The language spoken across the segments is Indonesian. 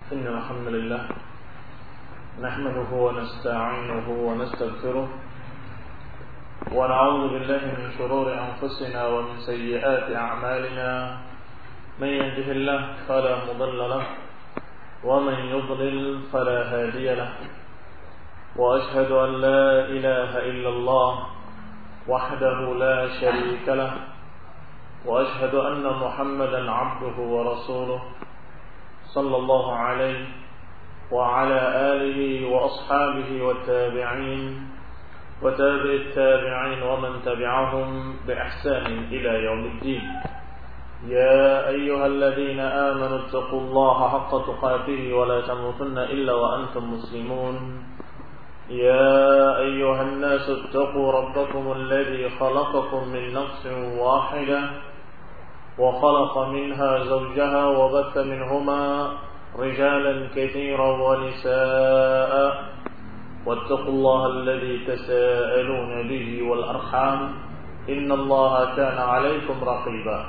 إن الحمد لله نحمده ونستعينه ونستغفره ونعوذ بالله من شرور أنفسنا ومن سيئات أعمالنا من يهده الله فلا مضل له ومن يضلل فلا هادي له وأشهد أن لا إله إلا الله وحده لا شريك له وأشهد أن محمدا عبده ورسوله صلى الله عليه وعلى آله وأصحابه والتابعين وتابع التابعين ومن تبعهم بإحسان إلى يوم الدين. يا أيها الذين آمنوا اتقوا الله حق تقاته ولا تموتن إلا وأنتم مسلمون. يا أيها الناس اتقوا ربكم الذي خلقكم من نفس واحدة وخلق منها زوجها وبث منهما رجالا كثيرا ونساء واتقوا الله الذي تساءلون به والأرحام إن الله كان عليكم رقيبا.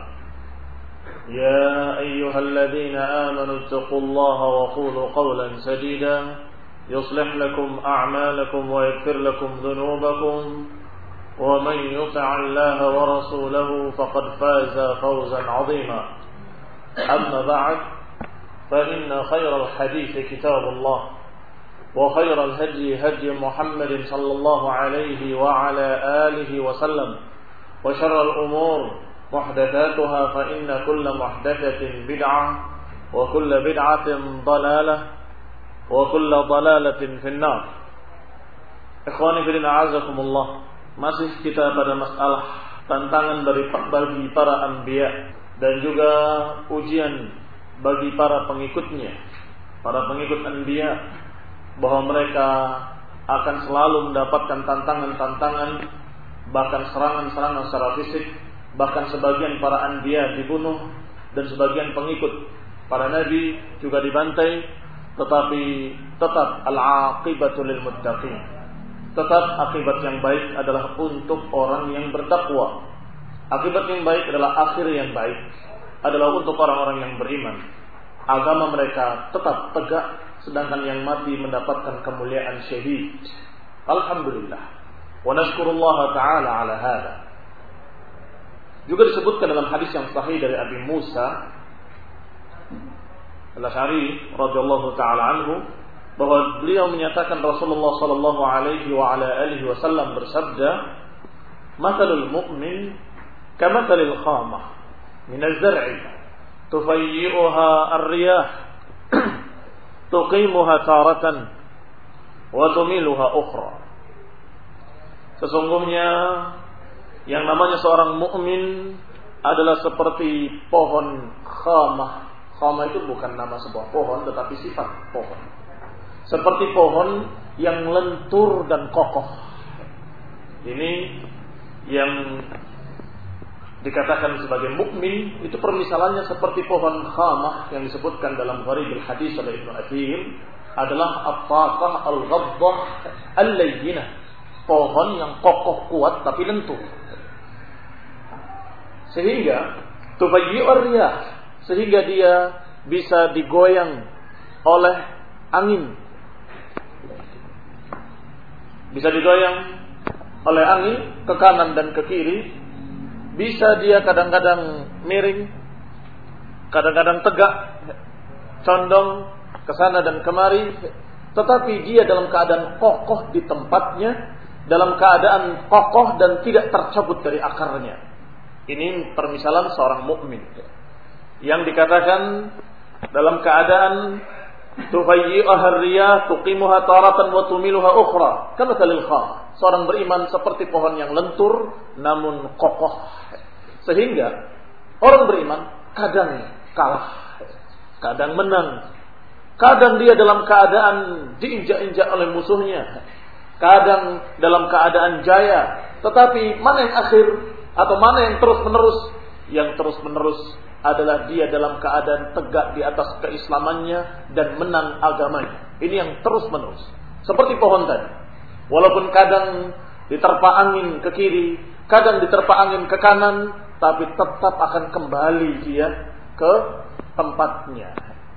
يا أيها الذين آمنوا اتقوا الله وقولوا قولا سديدا يصلح لكم أعمالكم ويغفر لكم ذنوبكم ومن يطع الله ورسوله فقد فاز فوزا عظيما. أما بعد فإن خير الحديث كتاب الله وخير الهدي هدي محمد صلى الله عليه وعلى آله وسلم وشر الأمور محدثاتها فإن كل محدثة بدعة وكل بدعة ضلالة وكل ضلالة في النار. Ikhwani fillah a'azakumullah. Masih kita pada masalah tantangan bagi para anbiya dan juga ujian bagi para pengikutnya, para pengikut anbiya, bahwa mereka akan selalu mendapatkan tantangan-tantangan, bahkan serangan-serangan secara fisik, bahkan sebagian para anbiya dibunuh dan sebagian pengikut para nabi juga dibantai, tetapi tetap al-aqibatu lil muttaqin. Tetap akibat yang baik adalah untuk orang yang bertakwa. Akibat yang baik adalah akhir yang baik, adalah untuk orang-orang yang beriman. Agama mereka tetap tegak, sedangkan yang mati mendapatkan kemuliaan syahid. Alhamdulillah. Wa nashkurullaha ta'ala ala hada. Juga disebutkan dalam hadis yang sahih dari Abi Musa Al-Asy'ari radhiyallahu ta'ala anhu, bahwa beliau menyatakan Rasulullah sallallahu alaihi wa ala alihi wasallam bersabda, "Mathalul mu'min kamathalil khamah min az-zar'i tufayyi'uha ar-riyah tuqimuha taratan wa tumiluha ukhra." Sesungguhnya yang namanya seorang mukmin adalah seperti pohon khamah. Khamah itu bukan nama sebuah pohon, tetapi sifat pohon. Seperti pohon yang lentur dan kokoh. Ini yang dikatakan sebagai mukmin, itu permisalannya seperti pohon khamah yang disebutkan dalam Gharibul Hadis oleh Ibnu Athir, adalah at-taqah al-ghaddah al-layyinah, pohon yang kokoh kuat tapi lentur. Sehingga tubayyi'ur riyah, sehingga dia bisa digoyang oleh angin. Bisa digoyang oleh angin ke kanan dan ke kiri. Bisa dia kadang-kadang miring, kadang-kadang tegak, condong ke sana dan kemari, tetapi dia dalam keadaan kokoh di tempatnya, dalam keadaan kokoh dan tidak tercabut dari akarnya. Ini permisalan seorang mukmin yang dikatakan dalam keadaan tufayyi'uha ar-riyah tuqimuha taratan wa tumiluha ukhra kamathalil kham. Seorang beriman seperti pohon yang lentur namun kokoh, sehingga orang beriman kadang kalah, kadang menang, kadang dia dalam keadaan diinjak-injak oleh musuhnya, kadang dalam keadaan jaya. Tetapi mana yang akhir atau mana yang terus-menerus? Yang terus-menerus adalah dia dalam keadaan tegak di atas keislamannya dan menang agamanya. Ini yang terus-menerus. Seperti pohon tadi. Walaupun kadang diterpa angin ke kiri, kadang diterpa angin ke kanan, tapi tetap akan kembali dia ke tempatnya.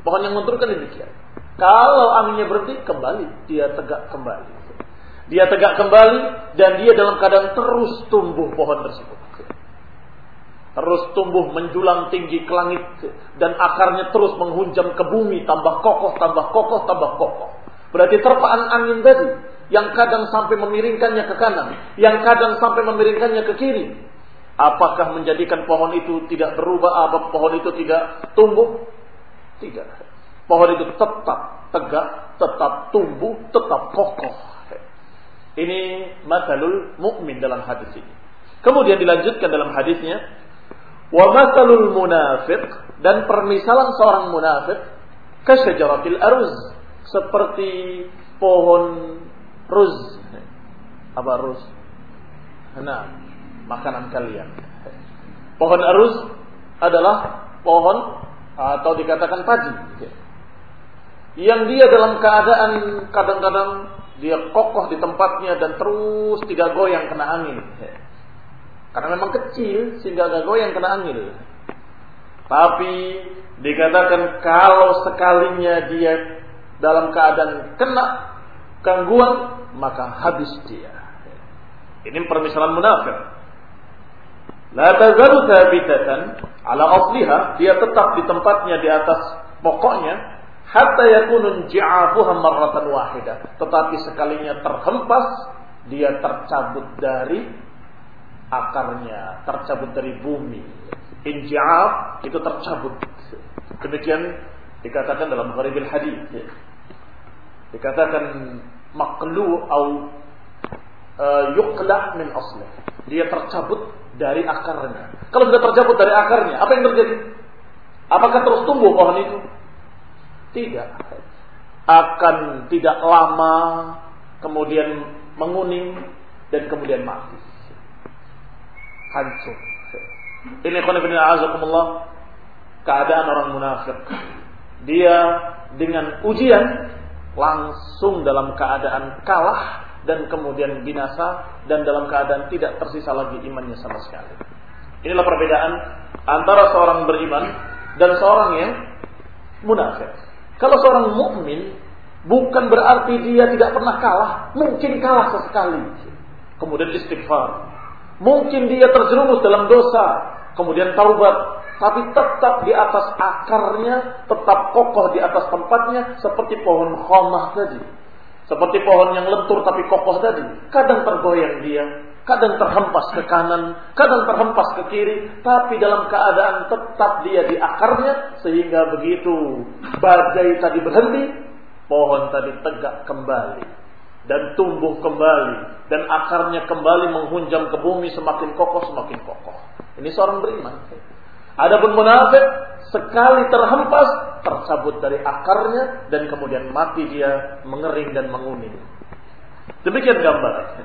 Pohon yang lentur kan demikian. Kalau anginnya berhenti, kembali dia tegak kembali. Dia tegak kembali dan dia dalam keadaan terus tumbuh pohon tersebut. Terus tumbuh menjulang tinggi ke langit dan akarnya terus menghunjam ke bumi, tambah kokoh, tambah kokoh, tambah kokoh. Berarti terpaan angin tadi yang kadang sampai memiringkannya ke kanan, yang kadang sampai memiringkannya ke kiri. Apakah menjadikan pohon itu tidak berubah? Apa pohon itu tidak tumbuh? Tidak. Pohon itu tetap tegak, tetap tumbuh, tetap kokoh. Ini mathalul mu'min dalam hadis ini. Kemudian dilanjutkan dalam hadisnya, wa mathalul munafiq, dan permisalan seorang munafik kasyajaratil aruz, seperti pohon ruz. Apa ruz? Nah, makanan kalian. Pohon aruz adalah pohon atau dikatakan padi, yang dia dalam keadaan kadang-kadang dia kokoh di tempatnya dan terus tidak goyang kena angin. Karena memang kecil sehingga gak goyang kena angin. Tapi dikatakan kalau sekalinya dia dalam keadaan kena gangguan, maka habis dia. Ini permisalan munafik. La tazalu thabitatan ala asliha, dia tetap di tempatnya di atas pokoknya, hatta yakunun ji'afuha marratan wahidah. Tetapi sekalinya terhempas, dia tercabut dari akarnya, tercabut dari bumi. Inji'af itu tercabut. Demikian dikatakan dalam Gharibil Hadits. Dikatakan maqlu au yuqla min aslih. Dia tercabut dari akarnya. Kalau sudah tercabut dari akarnya, apa yang terjadi? Apakah terus tumbuh pohon itu? Tidak. Akan tidak lama kemudian menguning dan kemudian mati. Hancur. Ini azakumullah keadaan orang munafik. Dia dengan ujian langsung dalam keadaan kalah dan kemudian binasa, dan dalam keadaan tidak tersisa lagi imannya sama sekali. Inilah perbedaan antara seorang beriman dan seorang yang munafik. Kalau seorang mukmin, bukan berarti dia tidak pernah kalah, mungkin kalah sesekali, kemudian istighfar. Mungkin dia terjerumus dalam dosa, kemudian taubat, tapi tetap di atas akarnya, tetap kokoh di atas tempatnya, seperti pohon khamah tadi. Seperti pohon yang lentur tapi kokoh tadi. Kadang tergoyang dia, kadang terhempas ke kanan, kadang terhempas ke kiri, tapi dalam keadaan tetap dia di akarnya, sehingga begitu badai tadi berhenti, pohon tadi tegak kembali dan tumbuh kembali, dan akarnya kembali menghunjam ke bumi, semakin kokoh, semakin kokoh. Ini seorang beriman. Adapun munafik, sekali terhempas, tercabut dari akarnya, dan kemudian mati dia, mengering dan menguning. Demikian gambarannya.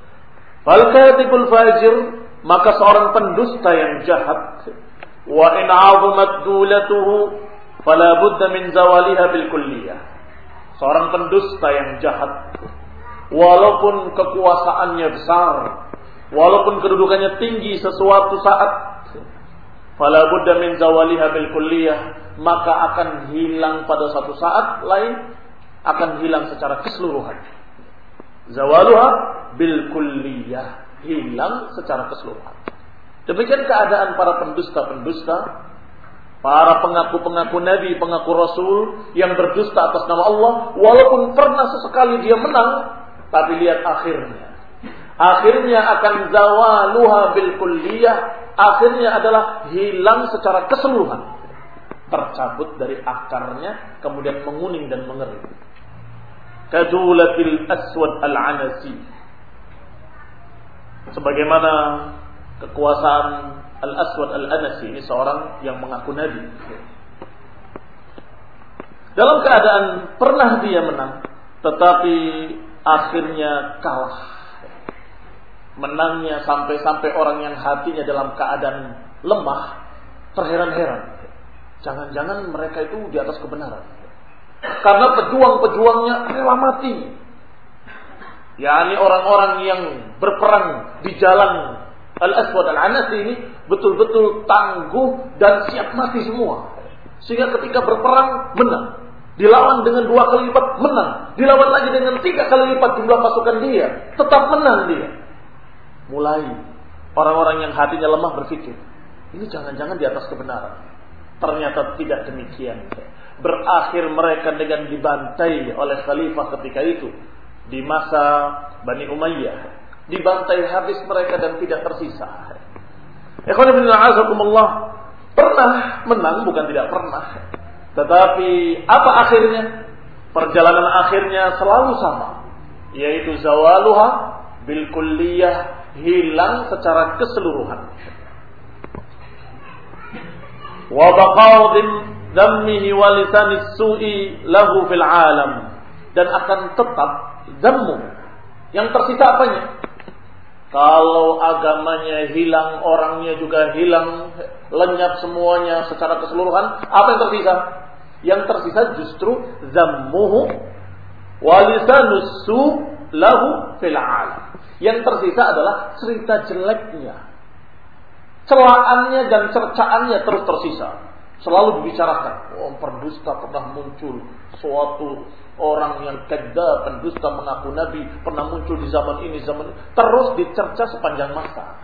Fal katibul fajir, maka seorang pendusta yang jahat, wa in 'azumat dulatuhu fala budda min zawaliha bil kulliyah. Seorang pendusta yang jahat, walaupun kekuasaannya besar, walaupun kedudukannya tinggi sesuatu saat, fala budda min zawaliha bil kulliyah, maka akan hilang pada suatu saat lain, akan hilang secara keseluruhan. Zawaluha bil kulliyah, hilang secara keseluruhan. Demikian keadaan para pendusta-pendusta, para pengaku-pengaku nabi, pengaku rasul yang berdusta atas nama Allah, walaupun pernah sesekali dia menang, tapi lihat akhirnya. Akhirnya akan zawaluha bil kulliyah, akhirnya adalah hilang secara keseluruhan, tercabut dari akarnya, kemudian menguning dan mengering. Kadulatil aswad al-anasi, sebagaimana kekuasaan al-aswad al-anasi, ini seorang yang mengaku nabi. Dalam keadaan pernah dia menang, tetapi akhirnya kalah. Menangnya sampai-sampai orang yang hatinya dalam keadaan lemah terheran-heran. Jangan-jangan mereka itu di atas kebenaran. Karena pejuang-pejuangnya rela mati. yakni orang-orang yang berperang di jalan Al-Aswad Al-Anasi ini betul-betul tangguh dan siap mati semua. Sehingga ketika berperang menang. Dilawan dengan 2 kali lipat menang. Dilawan lagi dengan 3 kali lipat jumlah pasukan dia. Tetap menang dia. Mulai orang-orang yang hatinya lemah berpikir, ini jangan-jangan di atas kebenaran. Ternyata tidak demikian. Berakhir mereka dengan dibantai oleh khalifah ketika itu. Di masa Bani Umayyah. Dibantai habis mereka dan tidak tersisa. Ikhwan fillah a'azakumullah. Pernah menang, bukan tidak pernah. Tetapi apa akhirnya? Perjalanan akhirnya selalu sama, yaitu zawaluha bil kulliyah, hilang secara keseluruhan. Wa baqa'u dammihi wa lisanis su'i lahu fil alam, dan akan tetap zammu. Yang tersisa apanya? Kalau agamanya hilang, orangnya juga hilang, lenyap semuanya secara keseluruhan, apa yang tersisa? Yang tersisa justru zammuhu wa lisanus su lahu fil alam. Yang tersisa adalah cerita jeleknya, celaannya dan cercaannya terus tersisa. Selalu dibicarakan. Oh, pendusta pernah muncul, suatu orang yang kadzdzab, pendusta mengaku nabi, pernah muncul di zaman ini, zaman ini. Terus dicerca sepanjang masa.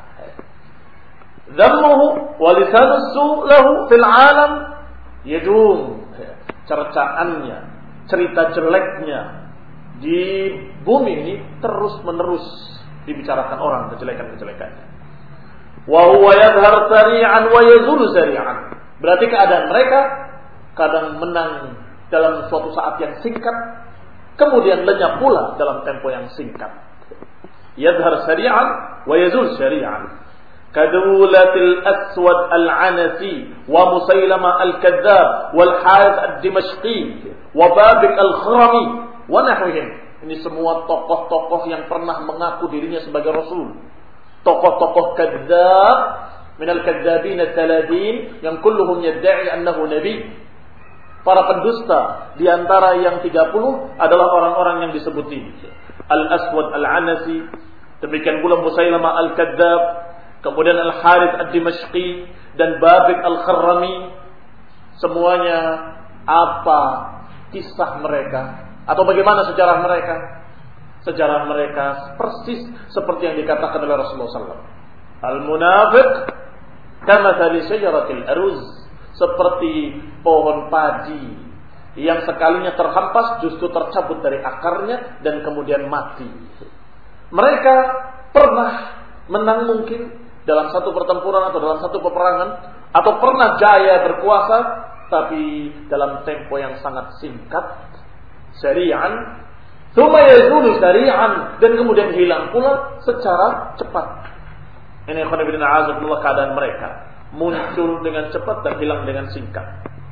Zammuhu wa lisanus su lahu fil alam yadum. Cercaannya, cerita jeleknya di bumi ini terus menerus dibicarakan orang, kejelekan-kejelekannya. Wa huwa yadhhar sari'an wa yazulu sari'an. Berarti keadaan mereka kadang menang dalam suatu saat yang singkat, kemudian lenyap pula dalam tempo yang singkat. Yadhhar sari'an wa yazul sari'an. Kadulatil aswad al-anasi wa musailama al-kadzdzab wal harith ad-dimashqi wa babik al-khrami wa nahwihim. Ini semua tokoh-tokoh yang pernah mengaku dirinya sebagai rasul. Tokoh-tokoh kadzdzab min al-kadzdzabin al-thaladin yang kulluhum yadda'i annahu nabi. Para pendusta di antara yang 30 adalah orang-orang yang disebut ini. Al-aswad al-anasi, demikian pula musailama al-kadzdzab, kemudian Al-Harith Ad-Dimashqi dan Babik Al-Kharrami. Semuanya apa kisah mereka? Atau bagaimana sejarah mereka? Sejarah mereka persis seperti yang dikatakan oleh Rasulullah SAW. Al-munafiq kamathali syajaratil aruz, seperti pohon padi yang sekalinya terhempas justru tercabut dari akarnya dan kemudian mati. Mereka pernah menang mungkin dalam satu pertempuran atau dalam satu peperangan, atau pernah jaya berkuasa, tapi dalam tempo yang sangat singkat, sari'an, tsumma yazulu sari'an, dan kemudian hilang pula secara cepat. Ini khonibina a'azakumullah, keadaan mereka muncul dengan cepat dan hilang dengan singkat.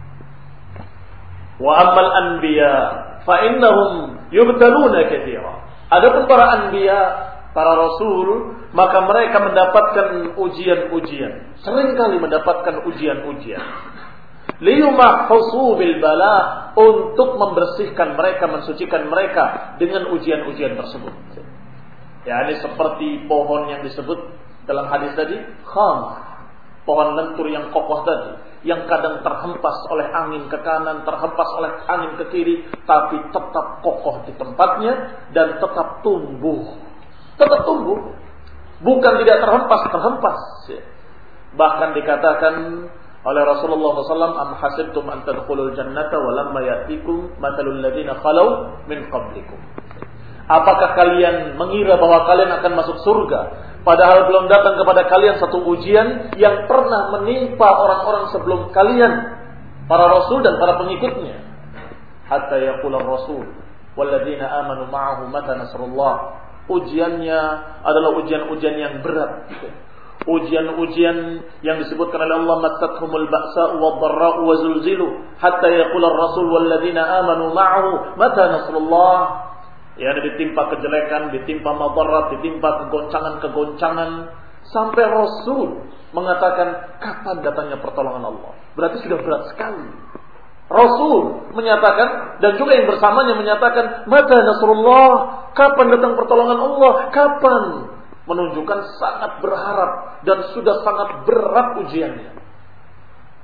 Wa ammal anbiya fa innahum yubtaluna katsira. Adapun para anbiya, para rasul, maka mereka mendapatkan ujian-ujian. Seringkali mendapatkan ujian-ujian. Liyumahfusu bil bala, untuk membersihkan mereka, mensucikan mereka dengan ujian-ujian tersebut. Ya, ini seperti pohon yang disebut dalam hadis tadi, khamah, pohon lentur yang kokoh tadi, yang kadang terhempas oleh angin ke kanan, terhempas oleh angin ke kiri, tapi tetap kokoh di tempatnya dan tetap tumbuh. Tetap tumbuh, bukan tidak terhempas. Bahkan dikatakan oleh Rasulullah SAW, am hasibtum an tadkhulul jannata wa lamma ya'tikum mathalul ladzina khalau min qablikum. Apakah kalian mengira bahwa kalian akan masuk surga, padahal belum datang kepada kalian satu ujian yang pernah menimpa orang-orang sebelum kalian, para rasul dan para pengikutnya. Hatta yaqula rasul walladzina amanu ma'ahu mata nasrullah. Ujiannya adalah ujian-ujian yang berat. Ujian-ujian yang disebutkan oleh Allah, mattathumul ba'sa'u wad-dharra'u wa zulzilu hatta yaqula ar-rasul walladzina amanu ma'ahu mata nasrullah. Ya, ditimpa kejelekan, ditimpa madarat, ditimpa kegoncangan-kegoncangan, sampai Rasul mengatakan kapan datangnya pertolongan Allah. Berarti sudah berat sekali. Rasul menyatakan, dan juga yang bersamanya menyatakan, mata nasrullah, kapan datang pertolongan Allah, kapan? Menunjukkan sangat berharap dan sudah sangat berat ujiannya.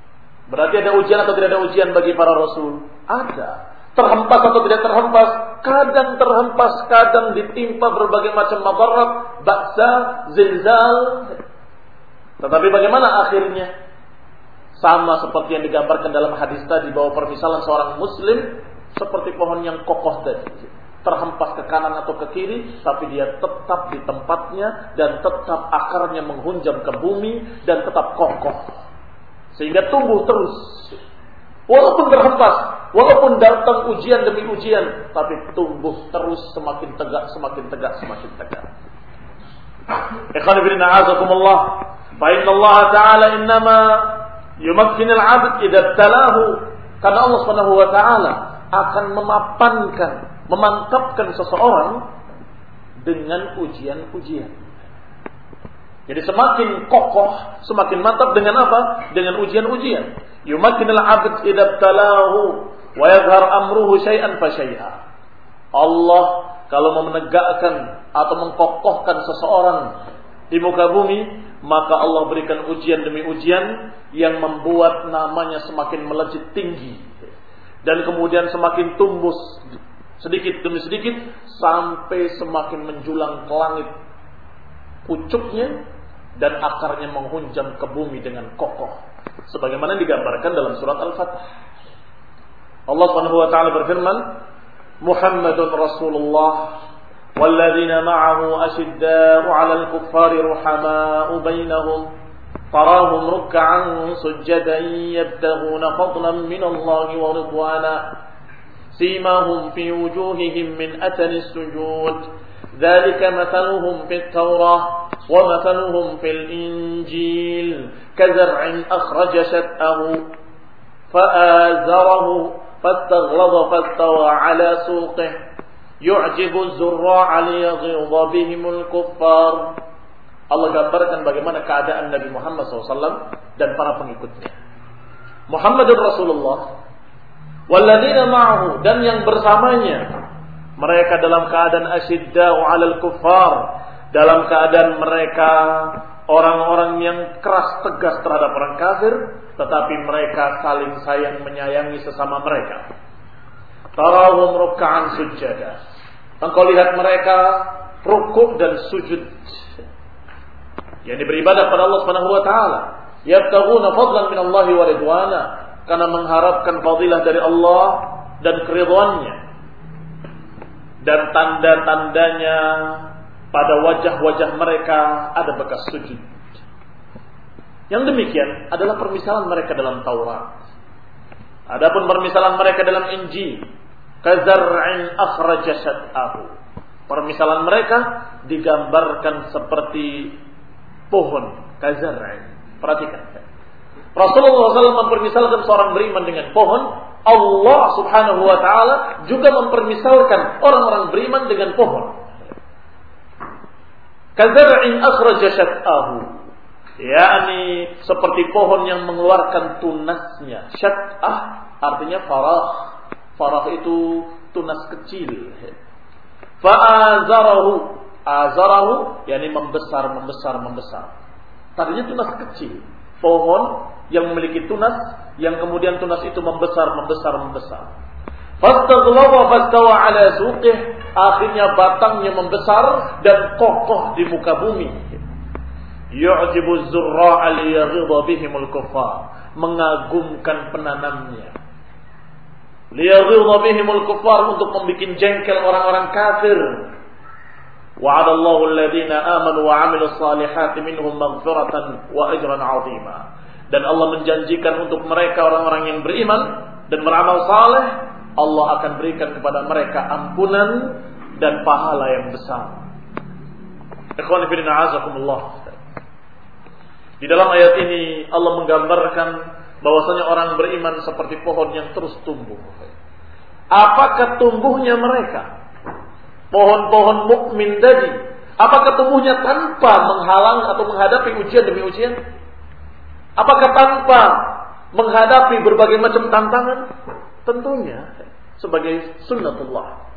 Berarti ada ujian atau tidak ada ujian bagi para rasul? Ada. Terhempas atau tidak terhempas? Kadang terhempas, kadang ditimpa berbagai macam madarat, ba'sa, zilzal. Tetapi bagaimana akhirnya? Sama seperti yang digambarkan dalam hadis tadi, bahwa permisalan seorang muslim seperti pohon yang kokoh tadi. Terhempas ke kanan atau ke kiri, tapi dia tetap di tempatnya dan tetap akarnya menghunjam ke bumi dan tetap kokoh. Sehingga tumbuh terus. Walaupun terhempas, walaupun datang ujian demi ujian, tapi tumbuh terus semakin tegak, semakin tegak, semakin tegak. Ikhwan fillah a'azakumullah. Fa inna Allah Ta'ala innama yumakkin al-'abd idza ibtalahu. Karena Allah Subhanahu wa taala akan memapankan, memantapkan seseorang dengan ujian-ujian. Jadi semakin kokoh, semakin mantap dengan apa? Dengan ujian-ujian. Yumakkin al-'abd idza ibtalahu wa yadhhar amruhu syai'an fa syai'a. Allah kalau mau menegakkan atau mengkokohkan seseorang di muka bumi, maka Allah berikan ujian demi ujian yang membuat namanya semakin melejit tinggi dan kemudian semakin tumbuh sedikit demi sedikit sampai semakin menjulang ke langit pucuknya dan akarnya menghunjam ke bumi dengan kokoh, sebagaimana digambarkan dalam surat Al-Fatih. Allah Subhanahu wa taala berfirman, Muhammadun Rasulullah walladzina ma'ahu asyidda'u 'alal kuffari ruhama'u bainahum tarahum ruk'an sujjadan yabtaghuna fadlan minallahi wa ridwana simahum fi wujuhihim min athari sujud ذلك مثلهم في التوراة ومثلهم في الإنجيل كزرع أخرج شطأه فآزره فاستغلظ فاستوى على سوقه يعجب الزراع ليغيظ بهم الكفار. Allah gambarkan bagaimana keadaan Nabi Muhammad SAW dan para pengikutnya. Muhammadur Rasulullah walladzina ma'ahu, dan yang bersamanya, mereka dalam keadaan asyidda'u 'alal kuffar, dalam keadaan mereka orang-orang yang keras tegas terhadap orang kafir, tetapi mereka saling sayang menyayangi sesama mereka. Tarahum ruk'an sujjada. Engkau lihat mereka rukuk dan sujud, yang beribadah pada Allah Subhanahu wa taala. Yabtaghuna fadlan minallahi wa ridwana, karena mengharapkan fadilah dari Allah dan keridhaannya. Dan tanda-tandanya pada wajah-wajah mereka ada bekas sujud. Yang demikian adalah permisalan mereka dalam Taurat. Adapun permisalan mereka dalam Injil, kazar'in akhraja syat'ahu. Permisalan mereka digambarkan seperti pohon kazar'in. Perhatikan. Rasulullah SAW mempermisalkan seorang beriman dengan pohon. Allah Subhanahu wa taala juga mempermisalkan orang-orang beriman dengan pohon. Kazar'in akhraja syat'ahu, yakni seperti pohon yang mengeluarkan tunasnya. Syat'ah artinya farah. Farah itu tunas kecil. Fa'azarahu, azarahu yakni membesar. Tadinya tunas kecil. Pohon yang memiliki tunas, yang kemudian tunas itu membesar. Fastaghlaba fastawa ala suqih, akhirnya batangnya membesar dan kokoh di muka bumi. Yu'jibu zurra'a liyaghidha bihimul kuffar, mengagumkan penanamnya. Liyaghidha bihimul kuffar, untuk membuat jengkel orang-orang kafir. Wa'adallahu alladhina amanu wa 'amilus salihati minhum maghfiratan wa ajran 'azima. Dan Allah menjanjikan untuk mereka orang-orang yang beriman dan beramal saleh, Allah akan berikan kepada mereka ampunan dan pahala yang besar. Ikhwan fillah a'azakumullah. Di dalam ayat ini Allah menggambarkan bahwasanya orang beriman seperti pohon yang terus tumbuh. Apakah tumbuhnya mereka? Pohon-pohon mukmin tadi, apakah tumbuhnya tanpa menghalang atau menghadapi ujian demi ujian? Apakah tanpa menghadapi berbagai macam tantangan? Tentunya sebagai sunnatullah.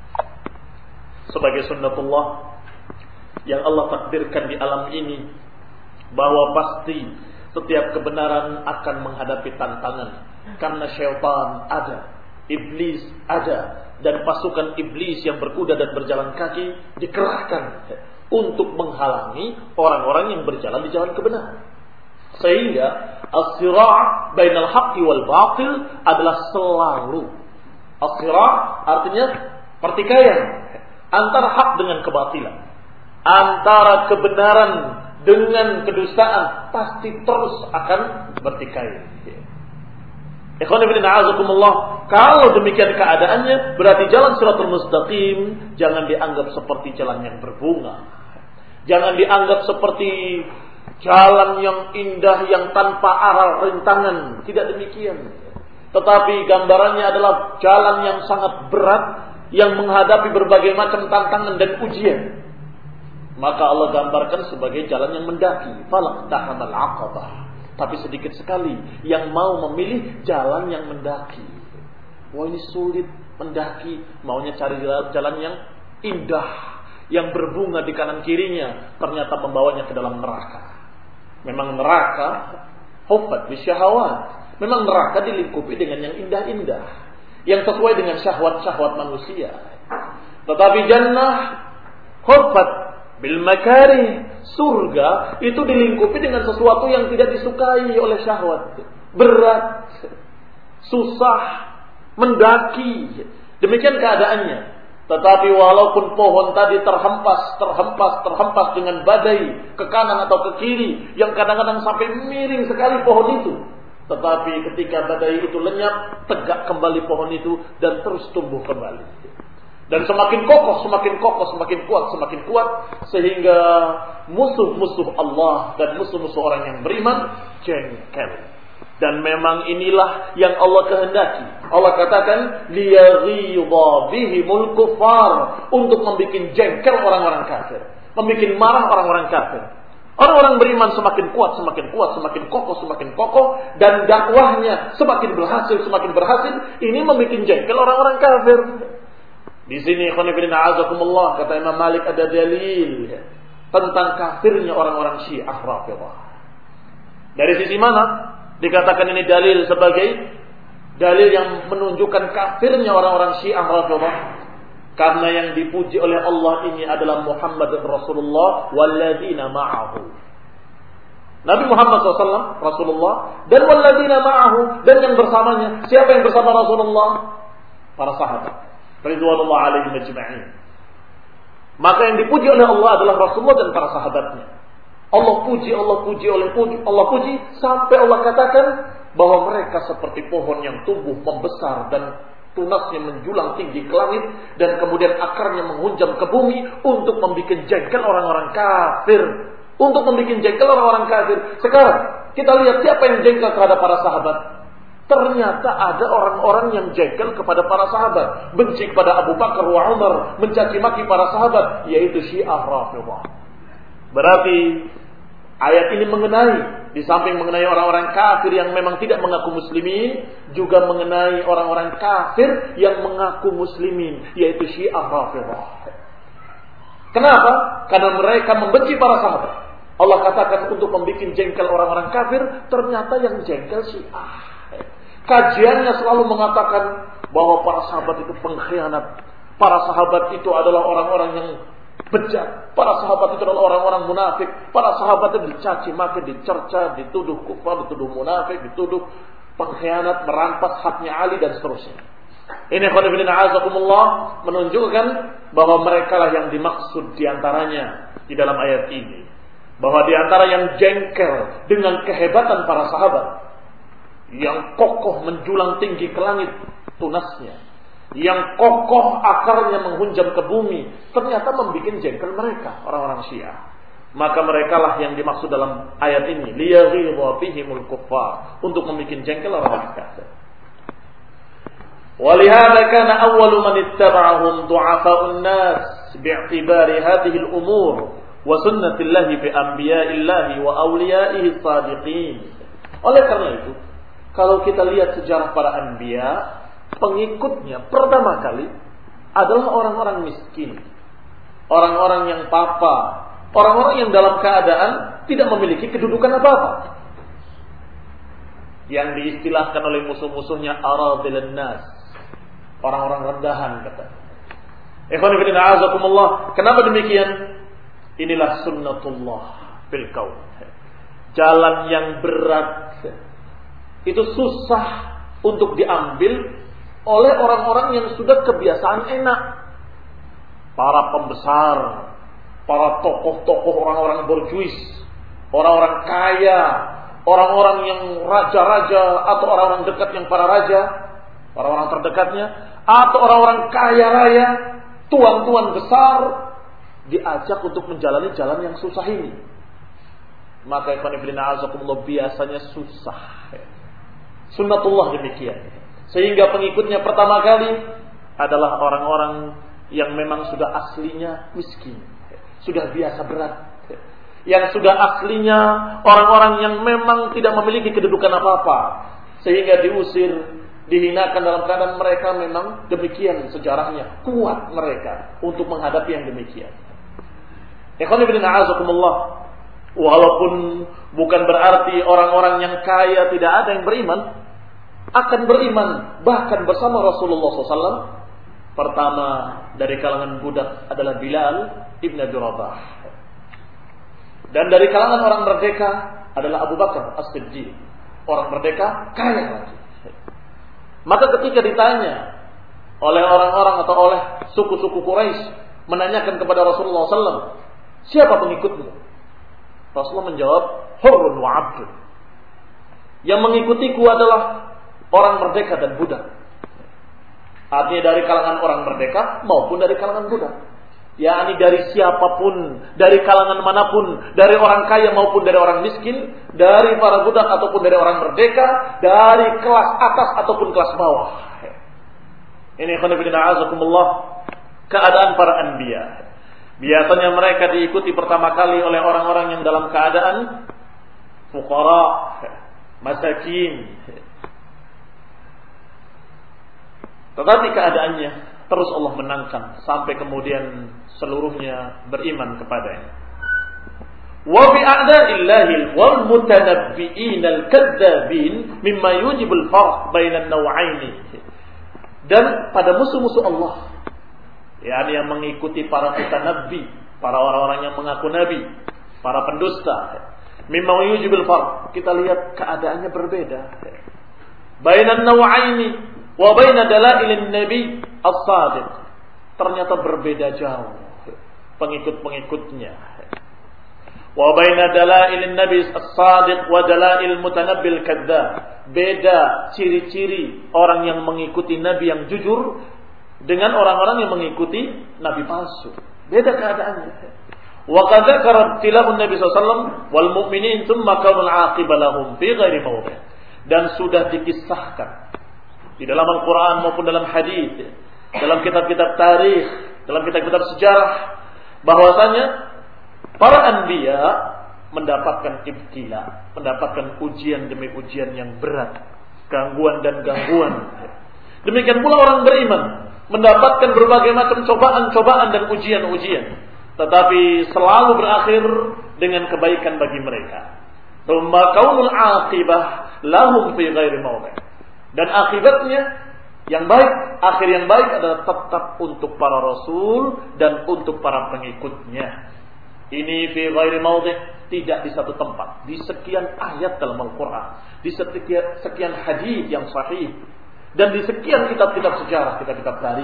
Sebagai sunnatullah yang Allah takdirkan di alam ini, bahwa pasti setiap kebenaran akan menghadapi tantangan, karena syaitan ada, iblis ada, dan pasukan iblis yang berkuda dan berjalan kaki dikerahkan untuk menghalangi orang-orang yang berjalan di jalan kebenaran. Sehingga as-sira' bainal haqqi wal batil adalah selalu, as-sira' artinya pertikaian antara hak dengan kebatilan, antara kebenaran dengan kedustaan, pasti terus akan bertikai. Ikhwan fillah a'azakumullah, kalau demikian keadaannya, berarti jalan Shiratal Mustaqim jangan dianggap seperti jalan yang berbunga. Jangan dianggap seperti jalan yang indah yang tanpa arah rintangan. Tidak demikian. Tetapi gambarannya adalah jalan yang sangat berat, yang menghadapi berbagai macam tantangan dan ujian. Maka Allah gambarkan sebagai jalan yang mendaki. Falaqtahamal aqabah. Tapi sedikit sekali yang mau memilih jalan yang mendaki. Wah, ini sulit mendaki, maunya cari jalan yang indah, yang berbunga di kanan kirinya, ternyata membawanya ke dalam neraka. Memang neraka hufat bisyahawat. Memang neraka dilingkupi dengan yang indah-indah, yang sesuai dengan syahwat-syahwat manusia. Tetapi jannah hufat bil makarih. Surga itu dilingkupi dengan sesuatu yang tidak disukai oleh syahwat. Berat, susah, mendaki. Demikian keadaannya. Tetapi walaupun pohon tadi terhempas dengan badai ke kanan atau ke kiri, yang kadang-kadang sampai miring sekali pohon itu, tetapi ketika badai itu lenyap, tegak kembali pohon itu dan terus tumbuh kembali. Dan semakin kokoh, semakin kuat, sehingga musuh-musuh Allah dan musuh-musuh orang yang beriman jengkel. Dan memang inilah yang Allah kehendaki. Allah katakan liyaghidha bihimul kuffar, untuk membikin jengkel orang-orang kafir, membikin marah orang-orang kafir. Orang-orang beriman semakin kuat, semakin kokoh, dan dakwahnya semakin berhasil. Ini membikin jengkel orang-orang kafir. Di sini khonifidina a'azakumullah, kata Imam Malik, ada dalil tentang kafirnya orang-orang Syiah Rafidhah. Dari sisi mana dikatakan ini dalil sebagai dalil yang menunjukkan kafirnya orang-orang Syiah Rafidhah? Karena yang dipuji oleh Allah ini adalah Muhammad Rasulullah walladzina ma'ahu. Nabi Muhammad SAW Rasulullah, dan walladzina ma'ahu, dan yang bersamanya. Siapa yang bersama Rasulullah? Para sahabat ridwanullah alaihim ajma'in. Maka yang dipuji oleh Allah adalah Rasulullah dan para sahabatnya. Allah puji sampai Allah katakan bahwa mereka seperti pohon yang tumbuh membesar dan tunasnya menjulang tinggi ke langit, dan kemudian akarnya menghunjam ke bumi untuk membuat jengkel orang-orang kafir. Sekarang kita lihat siapa yang jengkel terhadap para sahabat. Ternyata ada orang-orang yang jengkel kepada para sahabat, benci kepada Abu Bakar wa Umar, mencaci maki para sahabat, yaitu Syiah Rafidhah. Berarti ayat ini di samping mengenai orang-orang kafir yang memang tidak mengaku muslimin, juga mengenai orang-orang kafir yang mengaku muslimin, yaitu Syiah Rafidhah. Kenapa? Karena mereka membenci para sahabat. Allah katakan untuk membuat jengkel orang-orang kafir, ternyata yang jengkel Syiah. Kajiannya selalu mengatakan bahwa para sahabat itu pengkhianat. Para sahabat itu adalah orang-orang yang bejat. Para sahabat itu adalah orang-orang munafik. Para sahabat itu dicaci maki, dicerca, dituduh kufar, dituduh munafik, dituduh pengkhianat, merampas haknya Ali dan seterusnya. Ini khonifidina a'azakumullah menunjukkan bahwa mereka lah yang dimaksud diantaranya di dalam ayat ini. Bahwa diantara yang jengkel dengan kehebatan para sahabat, yang kokoh menjulang tinggi ke langit tunasnya, yang kokoh akarnya menghunjam ke bumi, ternyata membuat jengkel mereka, orang-orang Syiah. Maka mereka lah yang dimaksud dalam ayat ini, liyaghidha bihimul kuffar, untuk membuat jengkel orang-orang kafir. Walihada kana awwalu man ittaba'ahum du'afa'un nas bi'tibari hadhihi al-umur wa sunnatillahi fi anbiya'illahi wa awliya'ihi as-sadiqin. Oleh karena itu, kalau kita lihat sejarah para anbiya, pengikutnya pertama kali adalah orang-orang miskin, orang-orang yang papa, orang-orang yang dalam keadaan tidak memiliki kedudukan apa-apa. Yang diistilahkan oleh musuh-musuhnya aradilun nas, orang-orang rendahan kata. Ikhwan fillah a'azakumullah. Kenapa demikian? Inilah sunnatullah fil kaun. Jalan yang berat itu susah untuk diambil oleh orang-orang yang sudah kebiasaan enak. Para pembesar, para tokoh-tokoh, orang-orang borjuis, orang-orang kaya, orang-orang yang raja-raja atau orang-orang dekat yang para raja, orang-orang terdekatnya, atau orang-orang kaya raya, tuan-tuan besar, diajak untuk menjalani jalan yang susah ini. Maka ikhwan fillah a'azakumullah biasanya susah. Sunnatullah demikian. Sehingga pengikutnya pertama kali adalah orang-orang yang memang sudah aslinya miskin, sudah biasa berat, yang sudah aslinya orang-orang yang memang tidak memiliki kedudukan apa-apa, sehingga diusir, dihinakan dalam keadaan mereka memang demikian sejarahnya, kuat mereka untuk menghadapi yang demikian. Ikhwan fillah a'azakumullah. Walaupun bukan berarti orang-orang yang kaya tidak ada yang beriman, akan beriman bahkan bersama Rasulullah SAW. Pertama dari kalangan budak adalah Bilal ibn Abi Rabah, dan dari kalangan orang merdeka adalah Abu Bakar As-Siddiq, orang merdeka kaya lagi. Maka ketika ditanya oleh orang-orang atau oleh suku-suku Quraisy menanyakan kepada Rasulullah SAW, siapa pengikutmu? Rasulullah menjawab, hurrun wa abdun. Yang mengikutiku adalah orang merdeka dan budak. Artinya dari kalangan orang merdeka maupun dari kalangan budak. yakni dari siapapun, dari kalangan manapun, dari orang kaya maupun dari orang miskin, dari para budak ataupun dari orang merdeka, dari kelas atas ataupun kelas bawah. Ini keadaan para anbiya. Biasanya mereka diikuti pertama kali oleh orang-orang yang dalam keadaan fuqara, masakin. Tetapi keadaannya terus Allah menangkan sampai kemudian seluruhnya beriman kepadanya. Wa bi a'da'illahi wal mutanabbi'in al-kadzdzabin mimma yujibul farq bainan naw'aini. Dan pada musuh-musuh Allah, yakni yang mengikuti para mutanabbi, para orang-orang yang mengaku nabi, para pendusta, mimma yujibul farq, kita lihat keadaannya berbeda. Bainan naw'aini wa baina dalailin nabi as-sadiq, ternyata berbeda jauh pengikut-pengikutnya. Wa baina dalailin nabi as-sadiq wa dalail mutanabbil kadzdzab, beda ciri-ciri orang yang mengikuti nabi yang jujur dengan orang-orang yang mengikuti nabi palsu. Beda keadaannya. Wa qad dzakara tilahun nabi sallallahu alaihi wasallam wal mu'minin tsumma kaunul aqibah lahum fi ghairi mawdi'. Dan sudah dikisahkan di dalam Al-Quran maupun dalam hadis, dalam kitab-kitab tarikh, dalam kitab-kitab sejarah, bahwasanya para anbiya mendapatkan ibtila, mendapatkan ujian demi ujian yang berat, gangguan dan gangguan. Demikian pula orang beriman mendapatkan berbagai macam cobaan-cobaan dan ujian-ujian, tetapi selalu berakhir dengan kebaikan bagi mereka. Tsumma kaunul aqibah lahum fi ghairi mawdi'. Dan akibatnya yang baik, akhir yang baik adalah tetap untuk para rasul dan untuk para pengikutnya. Ini fi ghairi mawdi', tidak di satu tempat, di sekian ayat dalam Al-Quran, di sekian hadis yang sahih, dan di sekian kitab-kitab sejarah, kitab-kitab tarikh.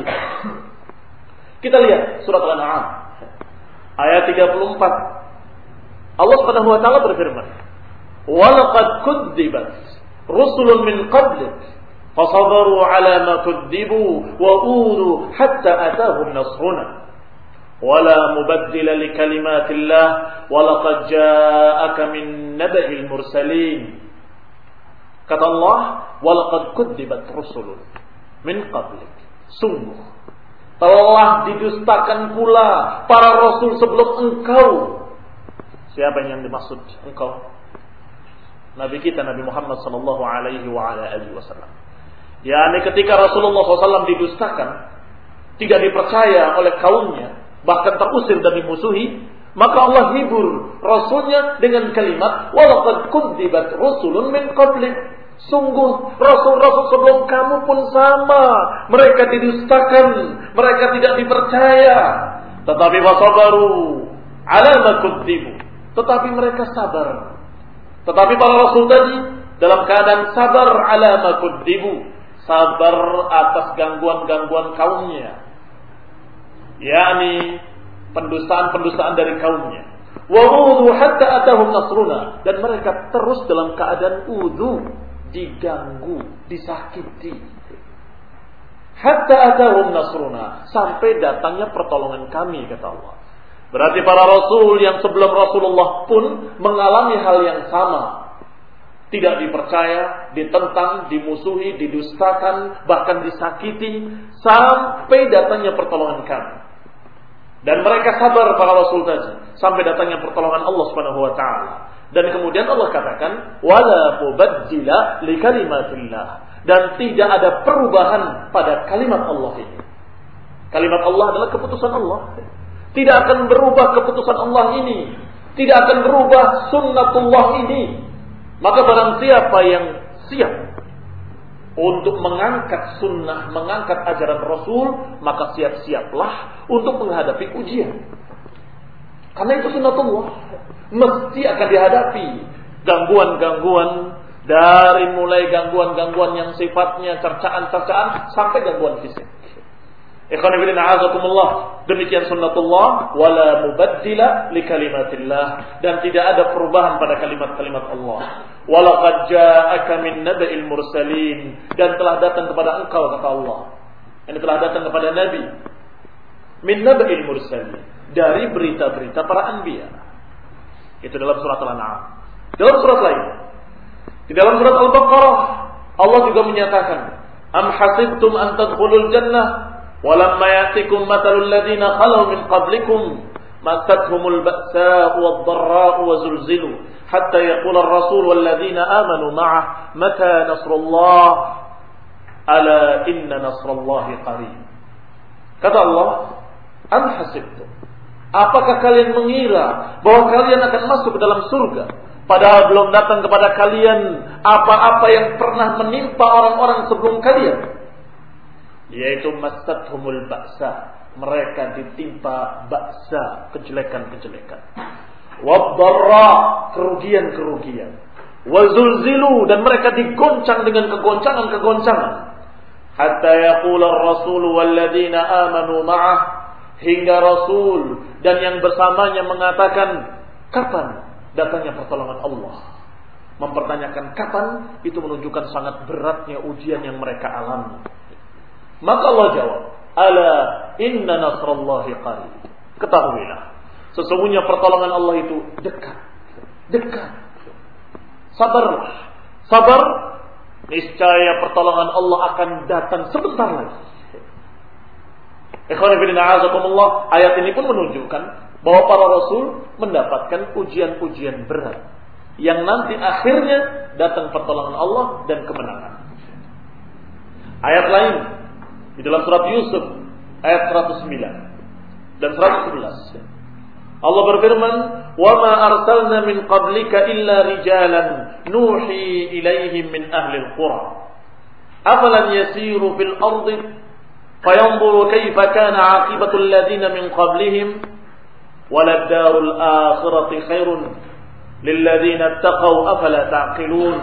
Kita lihat surat Al-An'am ayat 34. Allah Subhanahu wa taala berfirman, "Wa laqad kudzibat rusulun min qablik فصبروا على ما كذبوا وأوذوا حتى أتاهم نصرنا ولا مبدل لكلمات الله ولقد جاءك من نبأ المرسلين." Kata Allah, وَلَقَدْ كُذِّبَتْ رُسُلٌ مِنْ قَبْلِكَ, sungguh telah didustakan pula para rasul sebelum engkau. Siapa yang dimaksud engkau? Nabi kita, Nabi Muhammad sallallahu alaihi wa ala alihi wasallam. Yani ketika Rasulullah SAW didustakan, tidak dipercaya oleh kaumnya, bahkan terusir dan dimusuhi, Maka Allah hibur Rasulnya dengan kalimat walaqad kudzibat rusulun min qablik. Sungguh Rasul-Rasul sebelum kamu pun sama. Mereka didustakan, mereka tidak dipercaya. Tetapi wasabaru ala ma kudzibu. Tetapi mereka sabar. Tetapi para Rasul tadi dalam keadaan sabar ala ma kudzibu. Sabar atas gangguan-gangguan kaumnya. yakni pendustaan-pendustaan dari kaumnya. Wa udhu hatta atahum nasruna, dan mereka terus dalam keadaan udhu, diganggu, disakiti. Hatta atahum nasruna, sampai datangnya pertolongan kami, kata Allah. Berarti para rasul yang sebelum Rasulullah pun mengalami hal yang sama. Tidak dipercaya, ditentang, dimusuhi, didustakan, bahkan disakiti, sampai datangnya pertolongan kami. Dan mereka sabar para rasul tadi sampai datangnya pertolongan Allah Subhanahu wa taala. Dan kemudian Allah katakan wala mubaddila li kalimatillah, dan tidak ada perubahan pada kalimat Allah ini. Kalimat Allah adalah keputusan Allah. Tidak akan berubah keputusan Allah ini. Tidak akan berubah sunnatullah ini. Maka barang siapa yang siap untuk mengangkat sunnah, mengangkat ajaran Rasul, maka siap-siaplah untuk menghadapi ujian. Karena itu sunnatullah. Mesti akan dihadapi gangguan-gangguan, dari mulai gangguan-gangguan yang sifatnya cercaan-cercaan sampai gangguan fisik. Ikhwan fillah a'azakumullah, demikian sunnatullah wala mubaddila li kalimatillah, dan tidak ada perubahan pada kalimat-kalimat Allah. Walaqad ja'aka min naba'il mursalin, dan telah datang kepada engkau, kata Allah, ini telah datang kepada Nabi, min naba'il mursalin, dari berita-berita para anbiya. Itu dalam surat Al-An'am. Dalam surat lain, di dalam surat Al-Baqarah, Allah juga menyatakan, am hasibtum an tadkhulul jannah walamma ya'tikum mathalul ladzina khalu min qablikum massatuhumul ba'sa'u wad-dharra'u wa zulzilu hatta yaqula ar-rasul wal ladzina amanu ma'ah mata nasrullah ala inna nasrallahi qarib. Kata Allah, am hasibtum, apakah kalian mengira bahwa kalian akan masuk ke dalam surga padahal belum datang kepada kalian apa-apa yang pernah menimpa orang-orang sebelum kalian, yaitu massathumul ba'sa, mereka ditimpa ba'sa, kejelekan-kejelekan, wad-dharra, kerugian-kerugian, wa zulzilu, dan mereka digoncang dengan kegoncangan-kegoncangan, hatta yaqula ar-rasul wal ladzina amanu ma'ah, hingga Rasul dan yang bersamanya mengatakan, kapan datangnya pertolongan Allah? Mempertanyakan kapan itu menunjukkan sangat beratnya ujian yang mereka alami. Maka Allah jawab, ala inna nasrallahi qarib. Ketahuilah, sesungguhnya pertolongan Allah itu dekat. Dekat. Sabarlah. Sabar, niscaya pertolongan Allah akan datang sebentar lagi. Ikhwan fillah a'azakumullah, ayat ini pun menunjukkan bahwa para rasul mendapatkan ujian-ujian berat yang nanti akhirnya datang pertolongan Allah dan kemenangan. Ayat lain di dalam surat Yusuf ayat 109 dan 111, Allah berfirman, "Wa ma arsalna min qablika illa rijalan nuhi ilaihim min ahli al-qura afalam yasiru fil ardi fayanzuru kayfa kana 'aqibatu alladhina min qablihim walad darul akhirati khairun lil ladzina ittaqaw afala ta'qilun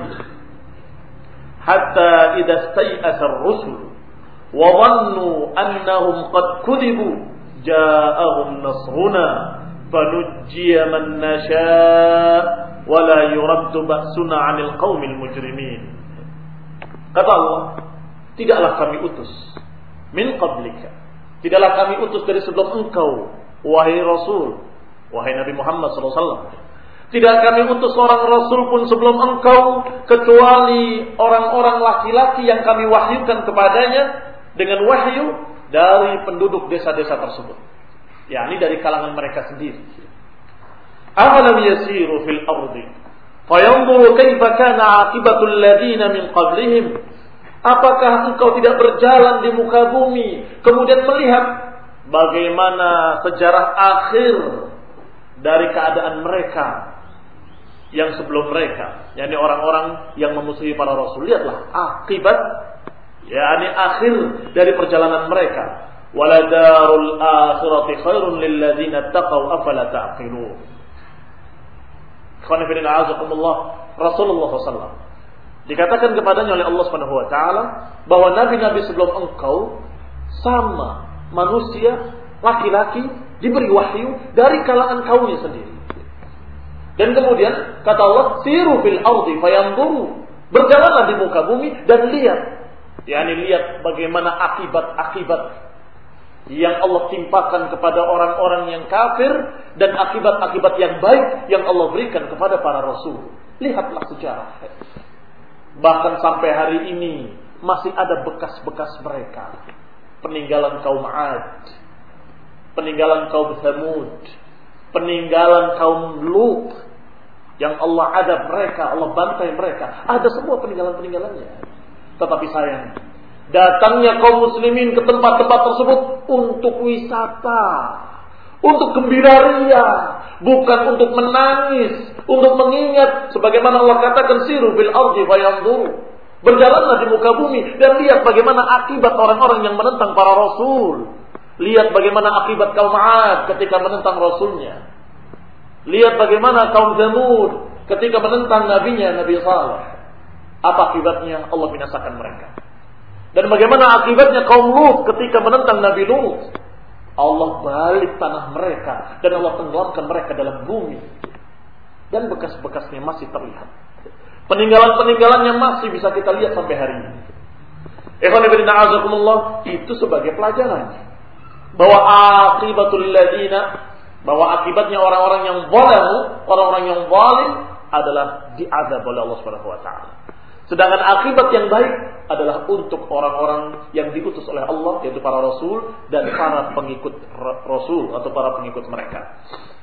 hatta idza istay'asa ar-rusul wa dhannu annahum qad kudzibu ja'ahum nasruna fanujjiya man nasha' wa la yuraddu ba'suna 'anil qaumil mujrimin." Kata Allah, tidaklah kami utus min qablika, tidaklah kami utus dari sebelum engkau, wahai Rasul, wahai Nabi Muhammad SAW. Tidak kami utus seorang Rasul pun sebelum engkau, kecuali orang-orang laki-laki yang kami wahyukan kepadanya dengan wahyu dari penduduk desa-desa tersebut, yakni dari kalangan mereka sendiri. Afalam yasiru fil ardi fayanzuru kaifa kana 'aqibatul ladzina min qablihim. Apakah engkau tidak berjalan di muka bumi kemudian melihat bagaimana sejarah akhir dari keadaan mereka yang sebelum mereka, yakni orang-orang yang memusuhi para rasul. Lihatlah akibat, yakni akhir dari perjalanan mereka. Waladarul akhirati khairun lil ladzina taqaw afala ta'qilun. Khonifidin a'azakumullah, Rasulullah SAW dikatakan kepadanya oleh Allah Subhanahu wa taala bahwa nabi-nabi sebelum engkau sama manusia laki-laki diberi wahyu dari kalangan kaumnya sendiri. Dan kemudian kata Allah, siru fil ardi fayanzuru, berjalanlah di muka bumi dan lihat, yakni lihat bagaimana akibat-akibat yang Allah timpakan kepada orang-orang yang kafir dan akibat-akibat yang baik yang Allah berikan kepada para rasul. Lihatlah sejarah. Bahkan sampai hari ini masih ada bekas-bekas mereka. Peninggalan kaum 'Ad, peninggalan kaum Thamud, peninggalan kaum Lut yang Allah adab mereka, Allah bantai mereka. Ada semua peninggalan-peninggalannya. Tetapi sayang, datangnya kaum muslimin ke tempat-tempat tersebut untuk wisata, untuk gembira ria, bukan untuk menangis, untuk mengingat sebagaimana Allah katakan siru bil ardi fayanzuru. Berjalanlah di muka bumi dan lihat bagaimana akibat orang-orang yang menentang para rasul. Lihat bagaimana akibat kaum 'Ad ketika menentang rasulnya. Lihat bagaimana kaum Thamud ketika menentang nabinya Nabi Saleh. Apa akibatnya? Allah binasakan mereka. Dan bagaimana akibatnya kaum Lut ketika menentang Nabi Lut? Allah balik tanah mereka dan Allah tenggelamkan mereka dalam bumi. Dan bekas-bekasnya masih terlihat. Peninggalan-peninggalannya masih bisa kita lihat sampai hari ini. Ikhwan fillah a'azakumullah, itu sebagai pelajaran bahwa akibatul ladina, bahwa akibatnya orang-orang yang zalamu, orang-orang yang zalim adalah diazab oleh Allah Subhanahu wa taala. Sedangkan akibat yang baik adalah untuk orang-orang yang diutus oleh Allah, yaitu para rasul dan para pengikut rasul atau para pengikut mereka.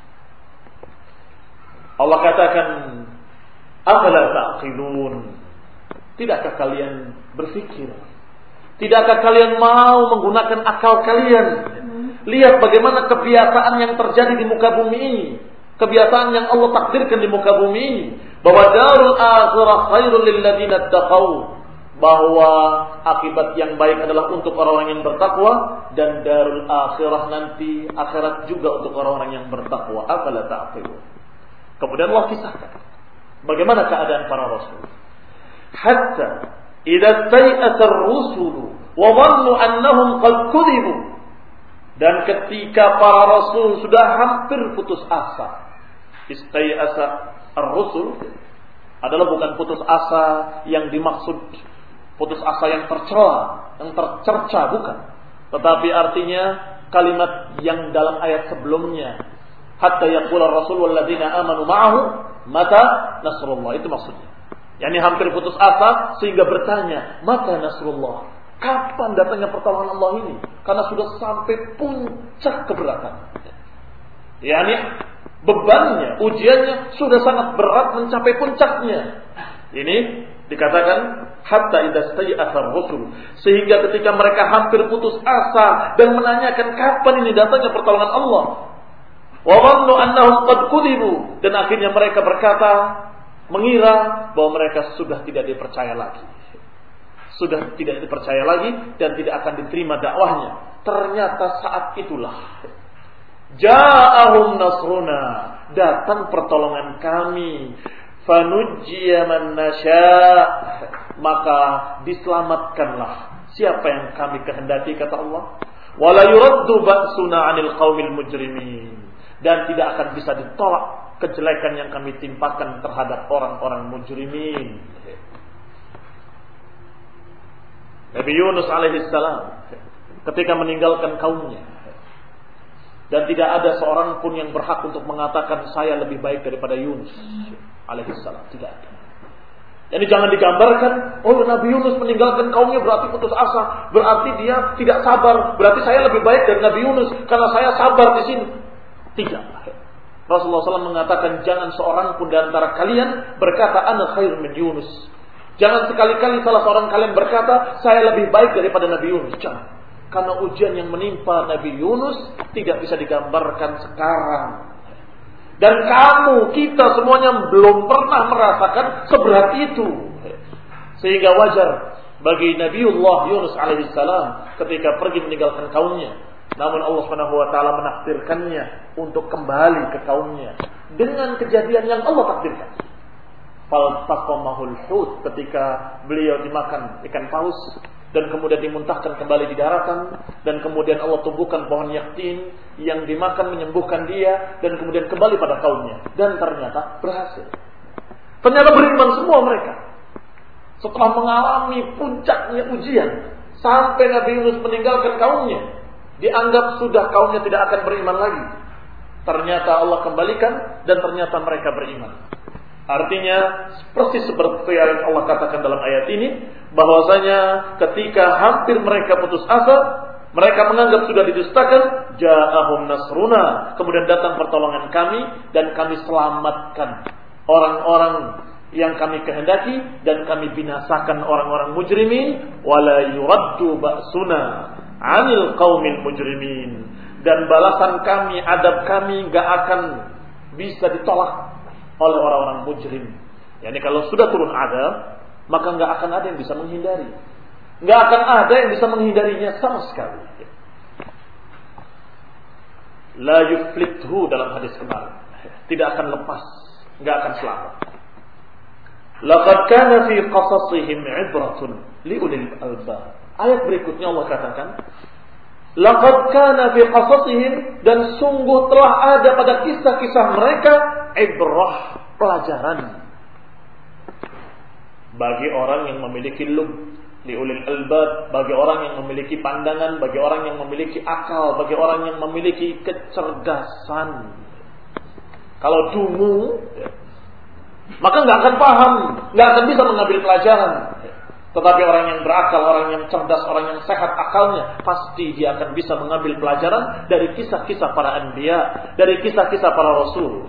Allah katakan, afala ta'qilun, tidakkah kalian berpikir? Tidakkah kalian mau menggunakan akal kalian? Lihat bagaimana kebiasaan yang terjadi di muka bumi ini, kebiasaan yang Allah takdirkan di muka bumi ini, bahwa darul akhirah khairul lil ladzina taqaw, bahwa akibat yang baik adalah untuk orang-orang yang bertakwa, dan darul akhirah nanti akhirat juga untuk orang-orang yang bertakwa. Afala ta'qilun. Kemudian Allah kisahkan bagaimana keadaan para rasul. Hatta idza tai'ata ar-rusulu wa dhannu annahum qad kudzibu. Dan ketika para rasul sudah hampir putus asa. Istai'asa ar-rusul adalah bukan putus asa yang dimaksud putus asa yang tercela, yang tercerca, bukan. Tetapi artinya kalimat yang dalam ayat sebelumnya, hatta yaqula ar-rasul wal ladzina amanu ma'ahu mata nasrullah, itu maksudnya. Yani hampir putus asa sehingga bertanya, mata nasrullah? Kapan datangnya pertolongan Allah ini? Karena sudah sampai puncak keberatan. Yani bebannya, ujiannya sudah sangat berat mencapai puncaknya. Ini dikatakan hatta idza stai'atha ar-rusul, sehingga ketika mereka hampir putus asa dan menanyakan kapan ini datangnya pertolongan Allah. Wa dhannu annahum qad kudzibu, dan akhirnya mereka berkata, mengira bahwa mereka sudah tidak dipercaya lagi. Sudah tidak dipercaya lagi dan tidak akan diterima dakwahnya. Ternyata saat itulah ja'ahum nasruna, datang pertolongan kami. Fanujjiya man nasya', maka diselamatkanlah siapa yang kami kehendaki, kata Allah. Wala yuraddu ba'suna 'anil qaumil mujrimin, dan tidak akan bisa ditolak kejelekan yang kami timpakan terhadap orang-orang mujrimin. Nabi Yunus alaihissalam ketika meninggalkan kaumnya, dan tidak ada seorang pun yang berhak untuk mengatakan saya lebih baik daripada Yunus alaihissalam, tidak ada. Jadi jangan digambarkan, oh Nabi Yunus meninggalkan kaumnya berarti putus asa, berarti dia tidak sabar, berarti saya lebih baik dari Nabi Yunus karena saya sabar di sini. Tidak. Rasulullah SAW mengatakan, jangan seorang pun di antara kalian berkata ana khair min Yunus. Jangan sekali-kali salah seorang kalian berkata saya lebih baik daripada Nabi Yunus. Jangan. Karena ujian yang menimpa Nabi Yunus tidak bisa digambarkan sekarang. Dan kamu, kita semuanya belum pernah merasakan seberat itu. Sehingga wajar bagi Nabiullah Yunus alaihissalam ketika pergi meninggalkan kaumnya. Namun Allah Subhanahu wa taala menakdirkannya untuk kembali ke kaumnya dengan kejadian yang Allah takdirkan. Faltaqamahul hut, ketika beliau dimakan ikan paus dan kemudian dimuntahkan kembali di daratan, dan kemudian Allah tumbuhkan pohon yaktin yang dimakan menyembuhkan dia, dan kemudian kembali pada kaumnya, dan ternyata berhasil. Ternyata beriman semua mereka setelah mengalami puncaknya ujian sampai Nabi Yunus meninggalkan kaumnya, dianggap sudah kaumnya tidak akan beriman lagi. Ternyata Allah kembalikan dan ternyata mereka beriman. Artinya persis seperti yang Allah katakan dalam ayat ini, bahwasanya ketika hampir mereka putus asa, mereka menganggap sudah didustakan, ja'ahum nasruna, kemudian datang pertolongan kami dan kami selamatkan orang-orang yang kami kehendaki dan kami binasakan orang-orang mujrimin, wala yuraddu ba'suna 'anil qaumil mujrimin, dan balasan kami, adab kami enggak akan bisa ditolak oleh orang-orang mujrim. Yani kalau sudah turun adab, maka enggak akan ada yang bisa menghindari. Enggak akan ada yang bisa menghindarinya sama sekali. La yuflithu dalam hadis kemarin. Tidak akan lepas, enggak akan selamat. Laqad kana fi qasasihim 'ibratun li ulil albab. Ayat berikutnya Allah katakan, laqad kana fi qasasihim, dan sungguh telah ada pada kisah-kisah mereka ibrah, pelajaran bagi orang yang memiliki lub, liulil albab, bagi orang yang memiliki pandangan, bagi orang yang memiliki akal, bagi orang yang memiliki kecerdasan. Kalau dungu, maka nggak akan paham, nggak akan bisa mengambil pelajaran. Tetapi orang yang berakal, orang yang cerdas, orang yang sehat akalnya, pasti dia akan bisa mengambil pelajaran dari kisah-kisah para anbiya, dari kisah-kisah para rasul.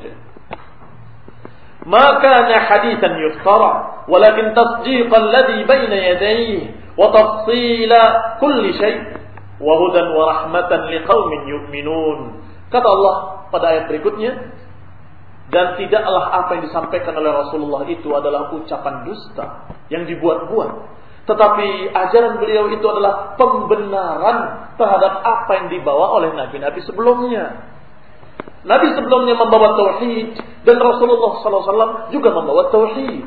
Maka haditsan yuftara, walakin tasdiqan alladhi baina yadayhi wa tafsila kulli shay' wa hudan wa rahmatan liqaumin yu'minun. Kata Allah pada ayat berikutnya, dan tidaklah apa yang disampaikan oleh Rasulullah itu adalah ucapan dusta yang dibuat-buat, tetapi ajaran beliau itu adalah pembenaran terhadap apa yang dibawa oleh nabi-nabi sebelumnya. Nabi sebelumnya membawa tauhid, dan Rasulullah SAW juga membawa tauhid.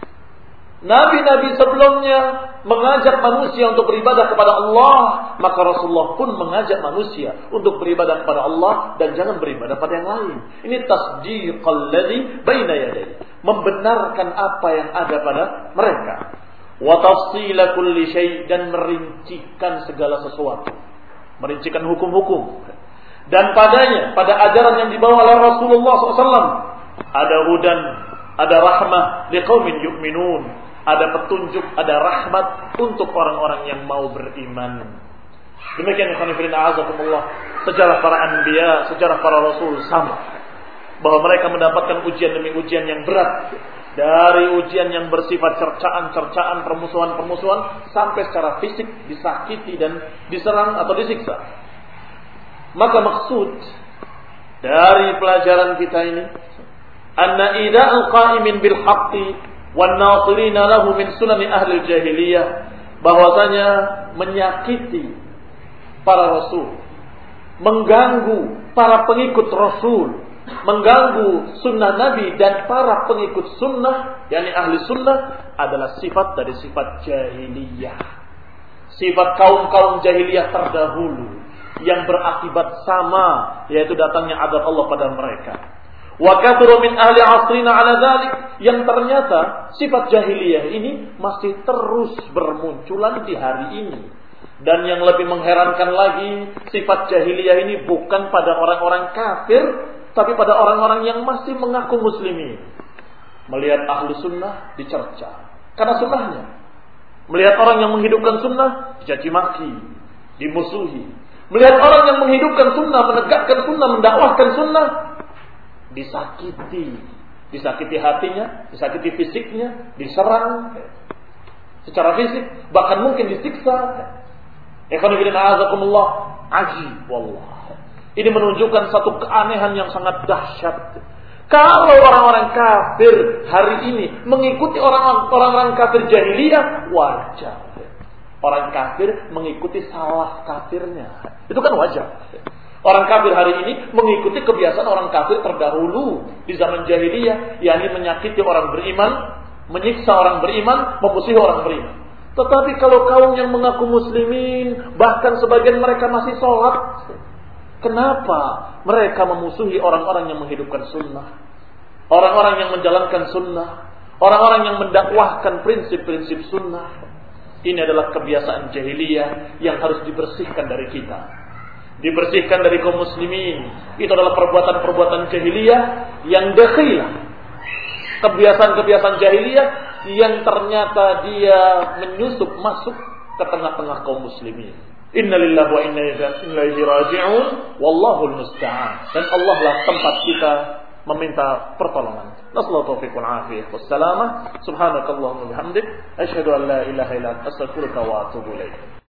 Nabi-nabi sebelumnya mengajak manusia untuk beribadah kepada Allah, maka Rasulullah pun mengajak manusia untuk beribadah kepada Allah dan jangan beribadah pada yang lain. Ini tasdiqal ladzi baina yadayhi, membenarkan apa yang ada pada mereka. Wa tafsila kulli syai', dan merincikan segala sesuatu, merincikan hukum-hukum. Dan padanya, pada ajaran yang dibawa oleh Rasulullah SAW, ada hudan, ada rahmah liqaumin yu'minun, ada petunjuk, ada rahmat untuk orang-orang yang mau beriman. Demikian ikhwan fillah azakumullah, sejarah para anbiya, sejarah para rasul sama, bahwa mereka mendapatkan ujian demi ujian yang berat, dari ujian yang bersifat cercaan-cercaan, permusuhan-permusuhan, sampai secara fisik disakiti dan diserang atau disiksa. Maka maksud dari pelajaran kita ini, anna ida'al qa'imin bil haqqi wan nasirina lahu min sunani ahli jahiliyah, bahwasanya menyakiti para rasul, mengganggu para pengikut rasul, mengganggu sunnah nabi dan para pengikut sunnah, yakni ahli sunnah, adalah sifat dari sifat jahiliyah, sifat kaum-kaum jahiliyah terdahulu, yang berakibat sama, yaitu datangnya azab Allah pada mereka. Wa katsuru min ahli asrina ala dzalik, yang ternyata sifat jahiliyah ini masih terus bermunculan di hari ini. Dan yang lebih mengherankan lagi, sifat jahiliyah ini bukan pada orang-orang kafir, tapi pada orang-orang yang masih mengaku muslimin. Melihat ahlu sunnah dicerca karena sunnahnya, melihat orang yang menghidupkan sunnah dicaci maki, dimusuhi. Melihat orang yang menghidupkan sunnah, menegakkan sunnah, mendakwahkan sunnah, disakiti hatinya, disakiti fisiknya, diserang secara fisik, bahkan mungkin disiksa. Ikhwan fillah azakumullah, ajib wallah. Ini menunjukkan satu keanehan yang sangat dahsyat. Kalau orang-orang kafir hari ini mengikuti orang-orang kafir jahiliyah, wajar. Orang kafir mengikuti salah kafirnya. Itu kan wajar. Orang kafir hari ini mengikuti kebiasaan orang kafir terdahulu di zaman jahiliyah, yakni menyakiti orang beriman, menyiksa orang beriman, memusuhi orang beriman. Tetapi kalau kaum yang mengaku muslimin, bahkan sebagian mereka masih sholat, kenapa mereka memusuhi orang-orang yang menghidupkan sunnah, orang-orang yang menjalankan sunnah, orang-orang yang mendakwahkan prinsip-prinsip sunnah? Ini adalah kebiasaan jahiliyah yang harus dibersihkan dari kita, dibersihkan dari kaum muslimin. Itu adalah perbuatan-perbuatan jahiliyah yang dakhilah, kebiasaan-kebiasaan jahiliyah yang ternyata dia menyusup masuk ke tengah-tengah kaum muslimin. Inna lillahi wa inna ilaihi raji'un, wallahul musta'an. Dan Allah lah tempat kita meminta pertolongan. Nasallahu taufiq wal afiyah wassalamah. Subhanakallahumma bihamdik, asyhadu an la ilaha illa anta, astaghfiruka wa atubu ilaik.